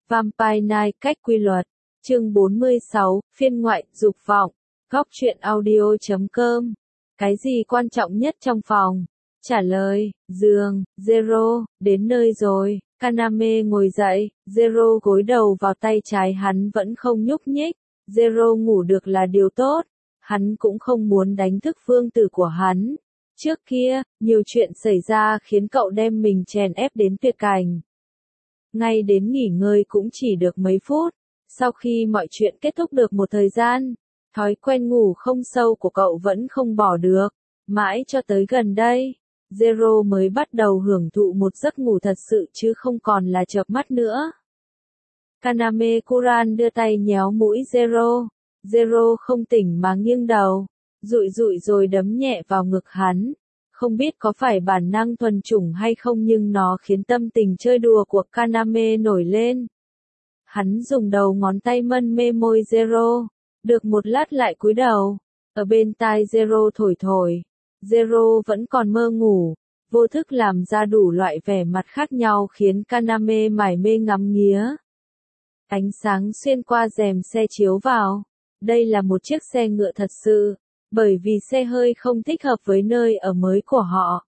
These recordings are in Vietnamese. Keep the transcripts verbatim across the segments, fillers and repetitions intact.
Vampire Night cách quy luật. Chương bốn mươi sáu, phiên ngoại, dục vọng. Góc truyện audio chấm com. Cái gì quan trọng nhất trong phòng? Trả lời, giường. Zero, đến nơi rồi. Kaname ngồi dậy, Zero gối đầu vào tay trái hắn vẫn không nhúc nhích. Zero ngủ được là điều tốt. Hắn cũng không muốn đánh thức vương tử của hắn. Trước kia, nhiều chuyện xảy ra khiến cậu đem mình chèn ép đến tuyệt cảnh. Ngay đến nghỉ ngơi cũng chỉ được mấy phút. Sau khi mọi chuyện kết thúc được một thời gian, thói quen ngủ không sâu của cậu vẫn không bỏ được. Mãi cho tới gần đây, Zero mới bắt đầu hưởng thụ một giấc ngủ thật sự chứ không còn là chợp mắt nữa. Kaname Kuran đưa tay nhéo mũi Zero. Zero không tỉnh mà nghiêng đầu, dụi dụi rồi đấm nhẹ vào ngực hắn. Không biết có phải bản năng thuần chủng hay không nhưng nó khiến tâm tình chơi đùa của Kaname nổi lên. Hắn dùng đầu ngón tay mân mê môi Zero, được một lát lại cúi đầu, ở bên tai Zero thổi thổi. Zero vẫn còn mơ ngủ, vô thức làm ra đủ loại vẻ mặt khác nhau khiến Kaname mải mê ngắm nghía. Ánh sáng xuyên qua rèm xe chiếu vào. Đây là một chiếc xe ngựa thật sự, bởi vì xe hơi không thích hợp với nơi ở mới của họ.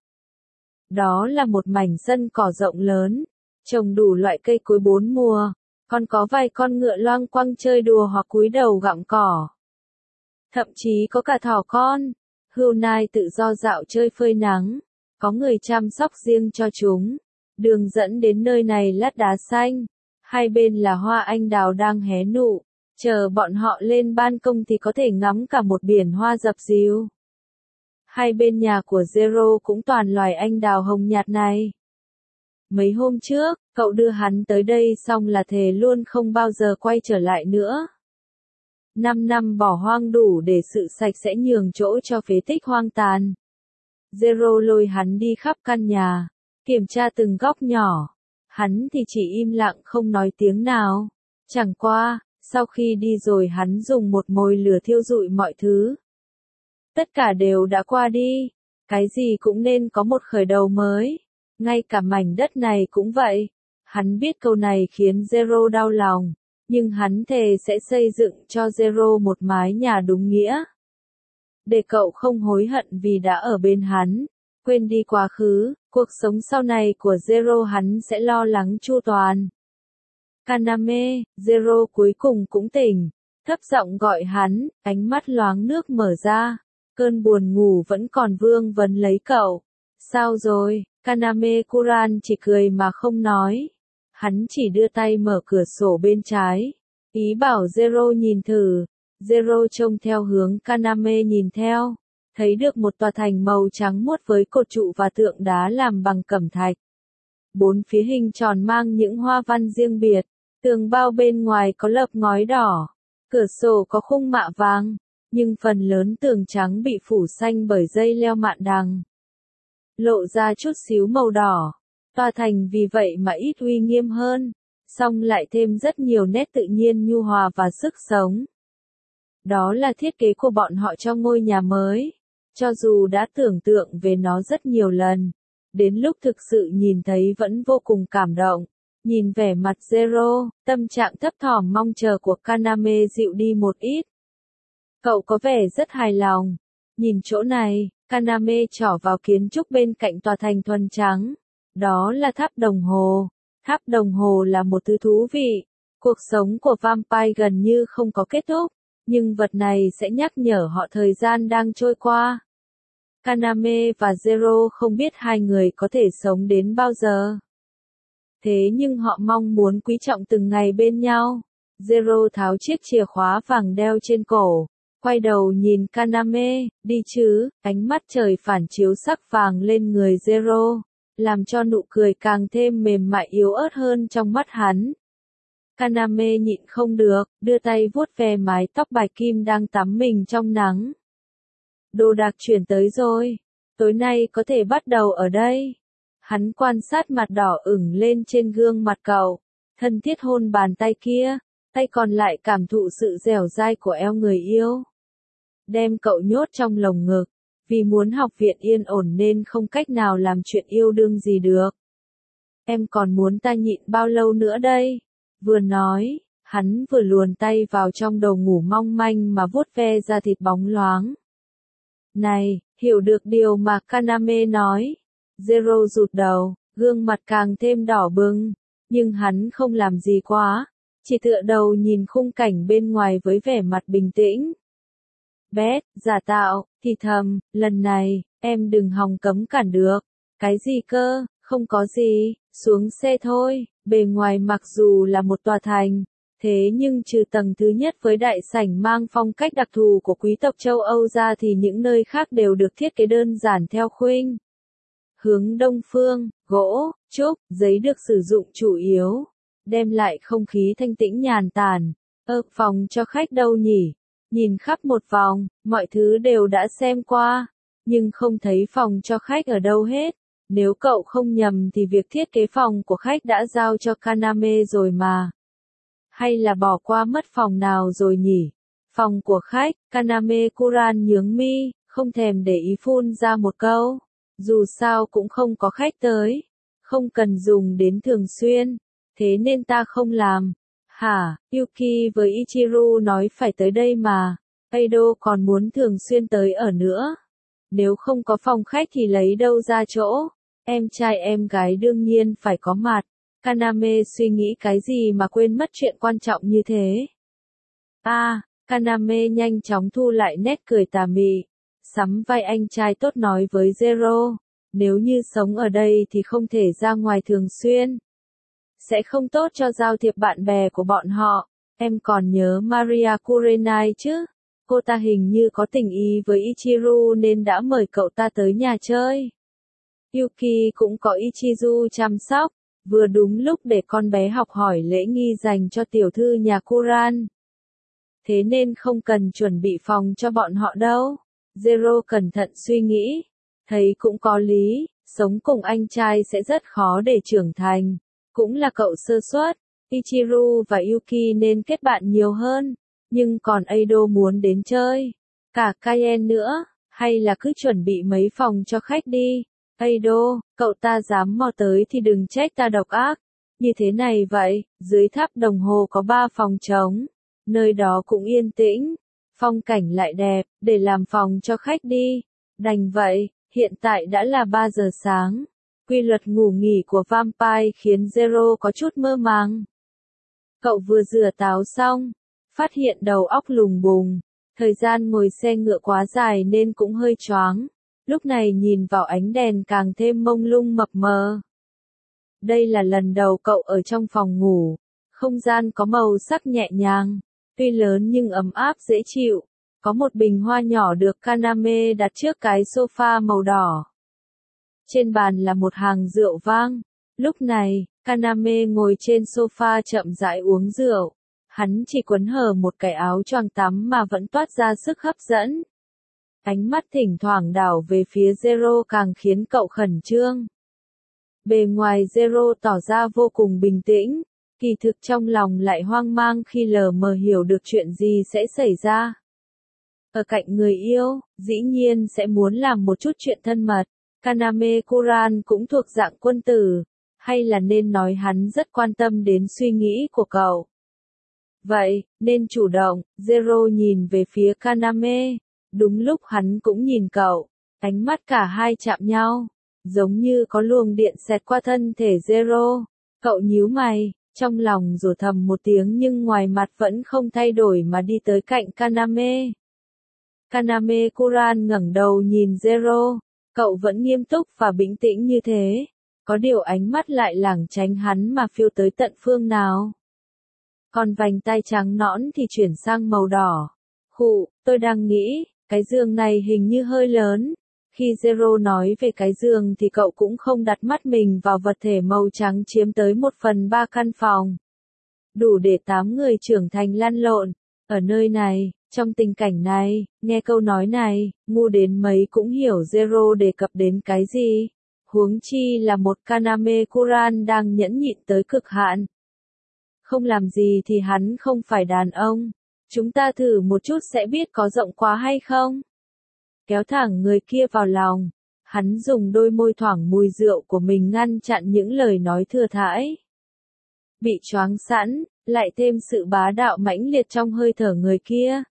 Đó là một mảnh sân cỏ rộng lớn, trồng đủ loại cây cối bốn mùa, còn có vài con ngựa loang quăng chơi đùa hoặc cúi đầu gặm cỏ. Thậm chí có cả thỏ con, hươu nai tự do dạo chơi phơi nắng, có người chăm sóc riêng cho chúng. Đường dẫn đến nơi này lát đá xanh, hai bên là hoa anh đào đang hé nụ. Chờ bọn họ lên ban công thì có thể ngắm cả một biển hoa dập dìu. Hai bên nhà của Zero cũng toàn loài anh đào hồng nhạt này. Mấy hôm trước, cậu đưa hắn tới đây xong là thề luôn không bao giờ quay trở lại nữa. Năm năm bỏ hoang đủ để sự sạch sẽ nhường chỗ cho phế tích hoang tàn. Zero lôi hắn đi khắp căn nhà, kiểm tra từng góc nhỏ. Hắn thì chỉ im lặng không nói tiếng nào. Chẳng qua, sau khi đi rồi hắn dùng một mồi lửa thiêu rụi mọi thứ. Tất cả đều đã qua đi, cái gì cũng nên có một khởi đầu mới, ngay cả mảnh đất này cũng vậy. Hắn biết câu này khiến Zero đau lòng, nhưng hắn thề sẽ xây dựng cho Zero một mái nhà đúng nghĩa. Để cậu không hối hận vì đã ở bên hắn, quên đi quá khứ, cuộc sống sau này của Zero hắn sẽ lo lắng chu toàn. Kaname, Zero cuối cùng cũng tỉnh, thấp giọng gọi hắn, ánh mắt loáng nước mở ra, cơn buồn ngủ vẫn còn vương vấn lấy cậu. Sao rồi? Kaname Kuran chỉ cười mà không nói. Hắn chỉ đưa tay mở cửa sổ bên trái, ý bảo Zero nhìn thử. Zero trông theo hướng Kaname nhìn theo, thấy được một tòa thành màu trắng muốt với cột trụ và tượng đá làm bằng cẩm thạch. Bốn phía hình tròn mang những hoa văn riêng biệt. Tường bao bên ngoài có lợp ngói đỏ, cửa sổ có khung mạ vàng, nhưng phần lớn tường trắng bị phủ xanh bởi dây leo mạn đằng. Lộ ra chút xíu màu đỏ, tòa thành vì vậy mà ít uy nghiêm hơn, song lại thêm rất nhiều nét tự nhiên nhu hòa và sức sống. Đó là thiết kế của bọn họ cho ngôi nhà mới, cho dù đã tưởng tượng về nó rất nhiều lần, đến lúc thực sự nhìn thấy vẫn vô cùng cảm động. Nhìn vẻ mặt Zero, tâm trạng thấp thỏm mong chờ của Kaname dịu đi một ít. Cậu có vẻ rất hài lòng. Nhìn chỗ này, Kaname trỏ vào kiến trúc bên cạnh tòa thành thuần trắng. Đó là tháp đồng hồ. Tháp đồng hồ là một thứ thú vị. Cuộc sống của vampire gần như không có kết thúc, nhưng vật này sẽ nhắc nhở họ thời gian đang trôi qua. Kaname và Zero không biết hai người có thể sống đến bao giờ. Thế nhưng họ mong muốn quý trọng từng ngày bên nhau. Zero tháo chiếc chìa khóa vàng đeo trên cổ, quay đầu nhìn Kaname, đi chứ, ánh mắt trời phản chiếu sắc vàng lên người Zero, làm cho nụ cười càng thêm mềm mại yếu ớt hơn trong mắt hắn. Kaname nhịn không được, đưa tay vuốt ve mái tóc bạch kim đang tắm mình trong nắng. Đồ đạc chuyển tới rồi, tối nay có thể bắt đầu ở đây. Hắn quan sát mặt đỏ ửng lên trên gương mặt cậu, thân thiết hôn bàn tay kia, tay còn lại cảm thụ sự dẻo dai của eo người yêu. Đem cậu nhốt trong lồng ngực, vì muốn học viện yên ổn nên không cách nào làm chuyện yêu đương gì được. Em còn muốn ta nhịn bao lâu nữa đây? Vừa nói, hắn vừa luồn tay vào trong đầu ngủ mong manh mà vuốt ve da thịt bóng loáng. Này, hiểu được điều mà Kaname nói. Zero rụt đầu, gương mặt càng thêm đỏ bừng, nhưng hắn không làm gì quá, chỉ tựa đầu nhìn khung cảnh bên ngoài với vẻ mặt bình tĩnh. Bét, giả tạo, thì thầm, lần này, em đừng hòng cấm cản được. Cái gì cơ, không có gì, xuống xe thôi. Bề ngoài mặc dù là một tòa thành, thế nhưng trừ tầng thứ nhất với đại sảnh mang phong cách đặc thù của quý tộc châu Âu ra thì những nơi khác đều được thiết kế đơn giản theo khuynh hướng đông phương, gỗ, trúc, giấy được sử dụng chủ yếu, đem lại không khí thanh tĩnh nhàn tản. Ơ, phòng cho khách đâu nhỉ? Nhìn khắp một vòng, mọi thứ đều đã xem qua, nhưng không thấy phòng cho khách ở đâu hết. Nếu cậu không nhầm thì việc thiết kế phòng của khách đã giao cho Kaname rồi mà. Hay là bỏ qua mất phòng nào rồi nhỉ? Phòng của khách, Kaname Kuran nhướng mi, không thèm để ý phun ra một câu. Dù sao cũng không có khách tới, không cần dùng đến thường xuyên, thế nên ta không làm. Hả, Yuki với Ichiru nói phải tới đây mà, Eido còn muốn thường xuyên tới ở nữa. Nếu không có phòng khách thì lấy đâu ra chỗ, em trai em gái đương nhiên phải có mặt. Kaname suy nghĩ cái gì mà quên mất chuyện quan trọng như thế. À, Kaname nhanh chóng thu lại nét cười tà mị, sắm vai anh trai tốt nói với Zero, nếu như sống ở đây thì không thể ra ngoài thường xuyên. Sẽ không tốt cho giao thiệp bạn bè của bọn họ. Em còn nhớ Maria Kurenai chứ? Cô ta hình như có tình ý với Ichiru nên đã mời cậu ta tới nhà chơi. Yuki cũng có Ichizu chăm sóc, vừa đúng lúc để con bé học hỏi lễ nghi dành cho tiểu thư nhà Kuran. Thế nên không cần chuẩn bị phòng cho bọn họ đâu. Zero cẩn thận suy nghĩ, thấy cũng có lý, sống cùng anh trai sẽ rất khó để trưởng thành. Cũng là cậu sơ suất, Ichiru và Yuki nên kết bạn nhiều hơn, nhưng còn Eido muốn đến chơi, cả Kaien nữa, hay là cứ chuẩn bị mấy phòng cho khách đi. Eido, cậu ta dám mò tới thì đừng trách ta độc ác. Như thế này vậy, dưới tháp đồng hồ có ba phòng trống, nơi đó cũng yên tĩnh, phong cảnh lại đẹp, để làm phòng cho khách đi. Đành vậy, hiện tại đã là ba giờ sáng. Quy luật ngủ nghỉ của Vampire khiến Zero có chút mơ màng. Cậu vừa rửa táo xong, phát hiện đầu óc lùng bùng, thời gian ngồi xe ngựa quá dài nên cũng hơi choáng. Lúc này nhìn vào ánh đèn càng thêm mông lung mập mờ. Đây là lần đầu cậu ở trong phòng ngủ, không gian có màu sắc nhẹ nhàng, tuy lớn nhưng ấm áp dễ chịu. Có một bình hoa nhỏ được Kaname đặt trước cái sofa màu đỏ. Trên bàn là một hàng rượu vang. Lúc này, Kaname ngồi trên sofa chậm rãi uống rượu. Hắn chỉ quấn hở một cái áo choàng tắm mà vẫn toát ra sức hấp dẫn. Ánh mắt thỉnh thoảng đảo về phía Zero càng khiến cậu khẩn trương. Bề ngoài Zero tỏ ra vô cùng bình tĩnh, kỳ thực trong lòng lại hoang mang khi lờ mờ hiểu được chuyện gì sẽ xảy ra. Ở cạnh người yêu, dĩ nhiên sẽ muốn làm một chút chuyện thân mật. Kaname Kuran cũng thuộc dạng quân tử, hay là nên nói hắn rất quan tâm đến suy nghĩ của cậu. Vậy, nên chủ động. Zero nhìn về phía Kaname, đúng lúc hắn cũng nhìn cậu, ánh mắt cả hai chạm nhau, giống như có luồng điện xẹt qua thân thể Zero. Cậu nhíu mày, trong lòng rủa thầm một tiếng nhưng ngoài mặt vẫn không thay đổi mà đi tới cạnh Kaname. Kaname Kuran ngẩng đầu nhìn Zero, cậu vẫn nghiêm túc và bình tĩnh như thế, có điều ánh mắt lại lảng tránh hắn mà phiêu tới tận phương nào. Còn vành tai trắng nõn thì chuyển sang màu đỏ. Khụ, tôi đang nghĩ, cái giường này hình như hơi lớn. Khi Zero nói về cái giường thì cậu cũng không đặt mắt mình vào vật thể màu trắng chiếm tới một phần ba căn phòng. Đủ để tám người trưởng thành lăn lộn. Ở nơi này, trong tình cảnh này, nghe câu nói này, ngu đến mấy cũng hiểu Zero đề cập đến cái gì. Huống chi là một Kaname Kuran đang nhẫn nhịn tới cực hạn. Không làm gì thì hắn không phải đàn ông. Chúng ta thử một chút sẽ biết có rộng quá hay không. Kéo thẳng người kia vào lòng. Hắn dùng đôi môi thoảng mùi rượu của mình ngăn chặn những lời nói thừa thãi. bị choáng sẵn, lại thêm sự bá đạo mãnh liệt trong hơi thở người kia.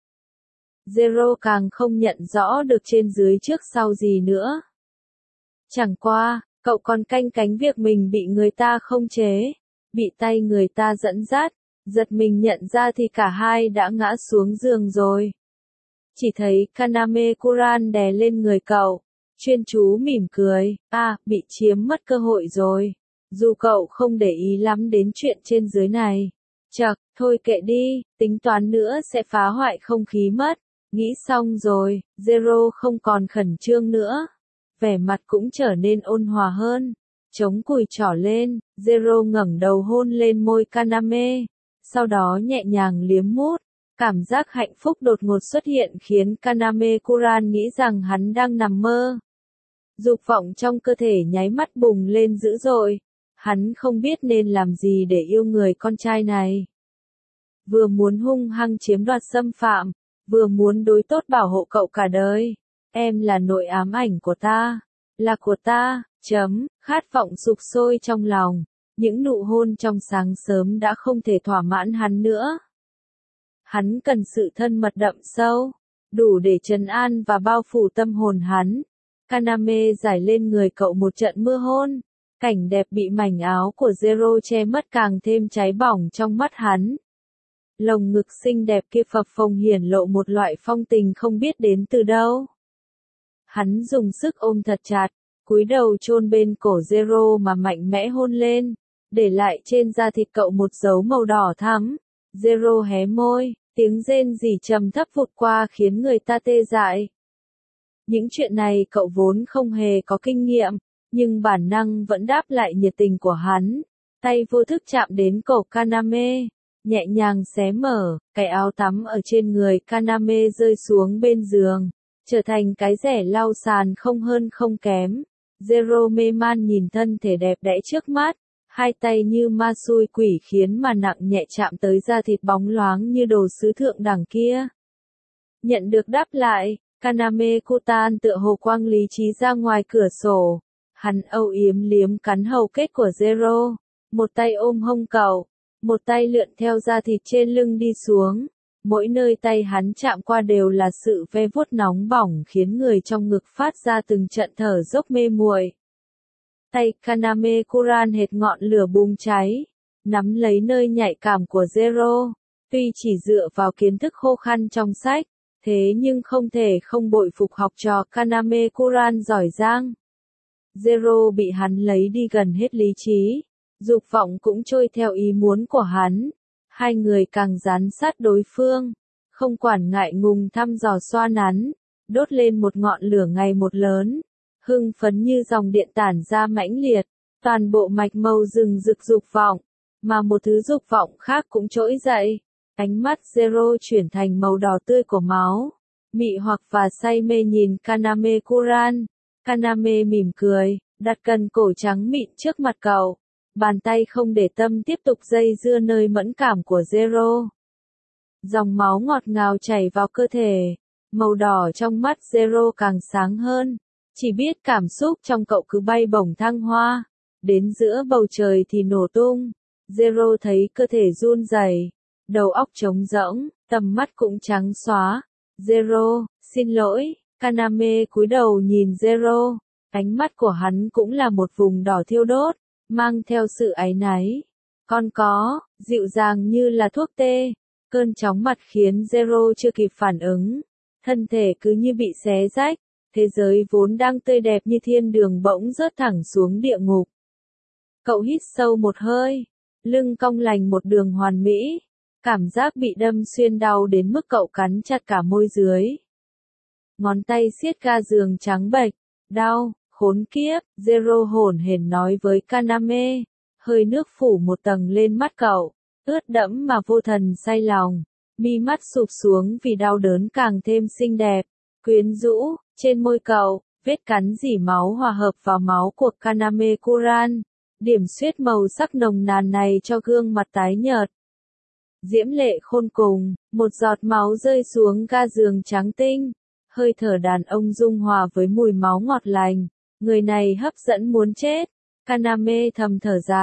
Zero càng không nhận rõ được trên dưới trước sau gì nữa. Chẳng qua, cậu còn canh cánh việc mình bị người ta khống chế, bị tay người ta dẫn dắt, giật mình nhận ra thì cả hai đã ngã xuống giường rồi. Chỉ thấy Kaname Kuran đè lên người cậu, chuyên chú mỉm cười, à, bị chiếm mất cơ hội rồi. Dù cậu không để ý lắm đến chuyện trên dưới này. Chậc, thôi kệ đi, tính toán nữa sẽ phá hoại không khí mất. Nghĩ xong rồi, Zero không còn khẩn trương nữa. Vẻ mặt cũng trở nên ôn hòa hơn. Chống cùi trỏ lên, Zero ngẩng đầu hôn lên môi Kaname. Sau đó nhẹ nhàng liếm mút. Cảm giác hạnh phúc đột ngột xuất hiện khiến Kaname Kuran nghĩ rằng hắn đang nằm mơ. Dục vọng trong cơ thể nháy mắt bùng lên dữ dội. Hắn không biết nên làm gì để yêu người con trai này. Vừa muốn hung hăng chiếm đoạt xâm phạm, vừa muốn đối tốt bảo hộ cậu cả đời. Em là nội ám ảnh của ta, là của ta, chấm, khát vọng sục sôi trong lòng. Những nụ hôn trong sáng sớm đã không thể thỏa mãn hắn nữa. Hắn cần sự thân mật đậm sâu, đủ để trấn an và bao phủ tâm hồn hắn. Kaname giải lên người cậu một trận mưa hôn. Cảnh đẹp bị mảnh áo của Zero che mất càng thêm cháy bỏng trong mắt hắn. Lồng ngực xinh đẹp kia phập phồng hiển lộ một loại phong tình không biết đến từ đâu. Hắn dùng sức ôm thật chặt, cúi đầu chôn bên cổ Zero mà mạnh mẽ hôn lên, để lại trên da thịt cậu một dấu màu đỏ thắm. Zero hé môi, tiếng rên rỉ trầm thấp vụt qua khiến người ta tê dại. Những chuyện này cậu vốn không hề có kinh nghiệm, nhưng bản năng vẫn đáp lại nhiệt tình của hắn. Tay vô thức chạm đến cổ Kaname, nhẹ nhàng xé mở, cái áo tắm ở trên người Kaname rơi xuống bên giường, trở thành cái rẻ lau sàn không hơn không kém. Zero mê man nhìn thân thể đẹp đẽ trước mắt, hai tay như ma xui quỷ khiến mà nặng nhẹ chạm tới da thịt bóng loáng như đồ sứ thượng đẳng kia. Nhận được đáp lại, Kaname Kutan tựa hồ quang lý trí ra ngoài cửa sổ. Hắn âu yếm liếm cắn hầu kết của Zero, một tay ôm hông cậu, một tay lượn theo da thịt trên lưng đi xuống. Mỗi nơi tay hắn chạm qua đều là sự ve vuốt nóng bỏng khiến người trong ngực phát ra từng trận thở dốc mê muội. Tay Kaname Kuran hệt ngọn lửa bùng cháy, nắm lấy nơi nhạy cảm của Zero. Tuy chỉ dựa vào kiến thức khô khan trong sách, thế nhưng không thể không bội phục học trò Kaname Kuran giỏi giang. Zero bị hắn lấy đi gần hết lý trí, dục vọng cũng trôi theo ý muốn của hắn. Hai người càng dán sát đối phương, không quản ngại ngùng thăm dò xoa nắn, đốt lên một ngọn lửa ngày một lớn, hưng phấn như dòng điện tản ra mãnh liệt, toàn bộ mạch màu rừng rực dục vọng, mà một thứ dục vọng khác cũng trỗi dậy. Ánh mắt Zero chuyển thành màu đỏ tươi của máu, mị hoặc và say mê nhìn Kaname Kuran. Kaname mỉm cười, đặt cần cổ trắng mịn trước mặt cậu. Bàn tay không để tâm tiếp tục dây dưa nơi mẫn cảm của Zero. Dòng máu ngọt ngào chảy vào cơ thể. Màu đỏ trong mắt Zero càng sáng hơn. Chỉ biết cảm xúc trong cậu cứ bay bổng thăng hoa. Đến giữa bầu trời thì nổ tung. Zero thấy cơ thể run rẩy, đầu óc trống rỗng, tầm mắt cũng trắng xóa. Zero, xin lỗi. Kaname cúi đầu nhìn Zero. Ánh mắt của hắn cũng là một vùng đỏ thiêu đốt, mang theo sự áy náy. Con có, dịu dàng như là thuốc tê. Cơn chóng mặt khiến Zero chưa kịp phản ứng. Thân thể cứ như bị xé rách. Thế giới vốn đang tươi đẹp như thiên đường bỗng rớt thẳng xuống địa ngục. Cậu hít sâu một hơi. Lưng cong lành một đường hoàn mỹ. Cảm giác bị đâm xuyên đau đến mức cậu cắn chặt cả môi dưới. Ngón tay siết ga giường trắng bệch. Đau, khốn kiếp, Zero hổn hển nói với Kaname. Hơi nước phủ một tầng lên mắt cậu, ướt đẫm mà vô thần say lòng. Mi mắt sụp xuống vì đau đớn càng thêm xinh đẹp, quyến rũ. Trên môi cậu, vết cắn dỉ máu hòa hợp vào máu của Kaname Kuran. Điểm xuyết màu sắc nồng nàn này cho gương mặt tái nhợt. Diễm lệ khôn cùng, một giọt máu rơi xuống ga giường trắng tinh. Hơi thở đàn ông dung hòa với mùi máu ngọt lành. Người này hấp dẫn muốn chết. Kaname thầm thở dài,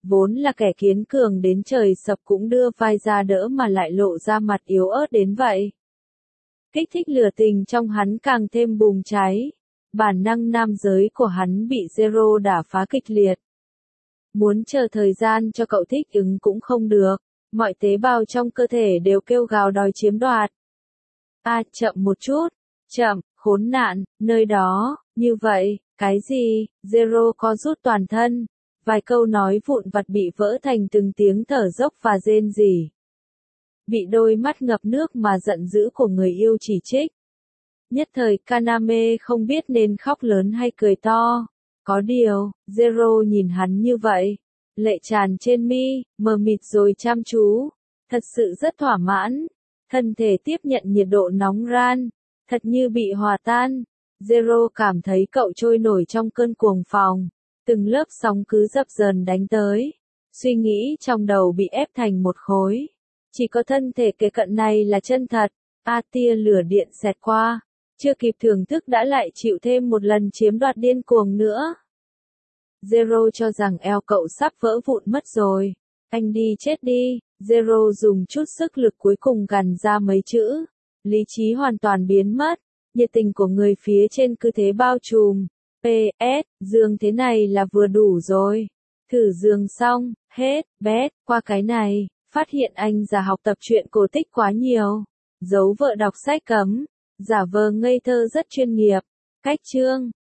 vốn là kẻ kiến cường đến trời sập cũng đưa vai ra đỡ mà lại lộ ra mặt yếu ớt đến vậy. Kích thích lửa tình trong hắn càng thêm bùng cháy. Bản năng nam giới của hắn bị Zero đả phá kịch liệt. Muốn chờ thời gian cho cậu thích ứng cũng không được. Mọi tế bào trong cơ thể đều kêu gào đòi chiếm đoạt. À, chậm một chút. Chậm, khốn nạn, nơi đó, như vậy, cái gì? Zero co rút toàn thân. Vài câu nói vụn vặt bị vỡ thành từng tiếng thở dốc và rên rỉ. Bị đôi mắt ngập nước mà giận dữ của người yêu chỉ trích. Nhất thời Kaname không biết nên khóc lớn hay cười to. Có điều, Zero nhìn hắn như vậy. Lệ tràn trên mi, mờ mịt rồi chăm chú. Thật sự rất thỏa mãn. Thân thể tiếp nhận nhiệt độ nóng ran. Thật như bị hòa tan. Zero cảm thấy cậu trôi nổi trong cơn cuồng phòng. Từng lớp sóng cứ dập dờn đánh tới. Suy nghĩ trong đầu bị ép thành một khối. Chỉ có thân thể kế cận này là chân thật. A tia lửa điện xẹt qua. Chưa kịp thưởng thức đã lại chịu thêm một lần chiếm đoạt điên cuồng nữa. Zero cho rằng eo cậu sắp vỡ vụn mất rồi. Anh đi chết đi. Zero dùng chút sức lực cuối cùng gằn ra mấy chữ. Lý trí hoàn toàn biến mất. Nhiệt tình của người phía trên cứ thế bao trùm. pê ét, giường thế này là vừa đủ rồi. Thử giường xong, hết, bét, qua cái này, phát hiện anh già học tập truyện cổ tích quá nhiều. Giấu vợ đọc sách cấm, giả vờ ngây thơ rất chuyên nghiệp. Cách chương